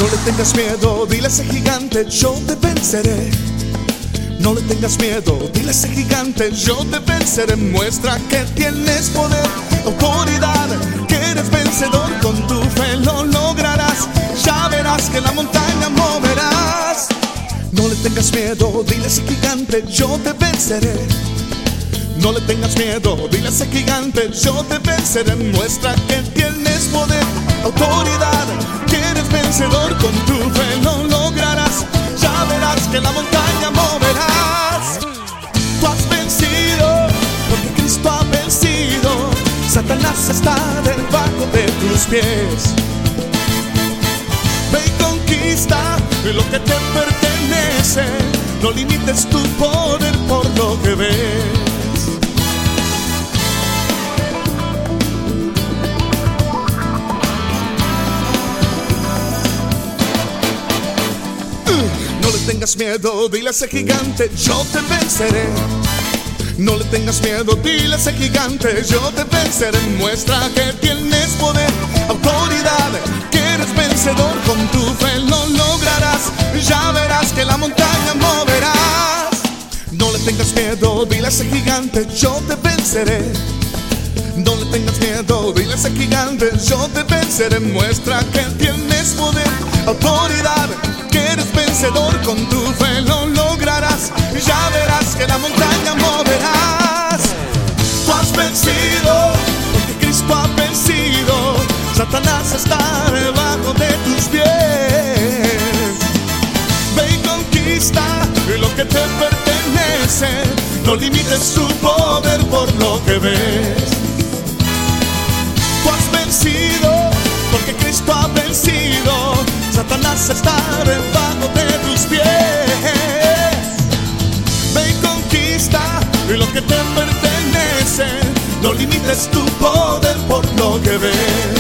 No le tengas miedo, dile a ese gigante, yo te venceré. No le tengas miedo, dile a ese gigante, yo te venceré. Muestra que tienes poder, autoridad, que eres vencedor. Con tu fe lo lograrás, ya verás que la montaña moverás. No le tengas miedo, dile a ese gigante, yo te venceré. No le tengas miedo, dile a ese gigante, yo te venceré. Muestra que tienes poder, autoridad, que eres vencedor. Con tu fe lo lograrás, ya verás que la montaña moverás. Tú has vencido, porque Cristo ha vencido. Satanás está debajo de tus pies. Ve y conquista lo que te pertenece. No limites tu poder por lo que ves. No le tengas miedo, dile a ese gigante, yo te venceré. No le tengas miedo, dile a ese gigante, yo te venceré. Muestra que tienes poder, autoridad, que eres vencedor. Con tu fe lo lograrás, ya verás que la montaña moverás. No le tengas miedo, dile a ese gigante, yo te venceré. No le tengas miedo, dile a ese gigante, yo te venceré. Muestra que tienes poder, autoridad, que eres vencedor. Con tu fe lo lograrás, ya verás que la montaña moverás. Tú has vencido, porque Cristo ha vencido. Satanás está debajo de tus pies. Ve y conquista lo que te pertenece. No limites tu poder por lo que ves. Tú has vencido, porque Cristo ha vencido. Satanás está debajo de tus pies. Ve y conquista lo que te pertenece. No limites tu poder por lo que ves.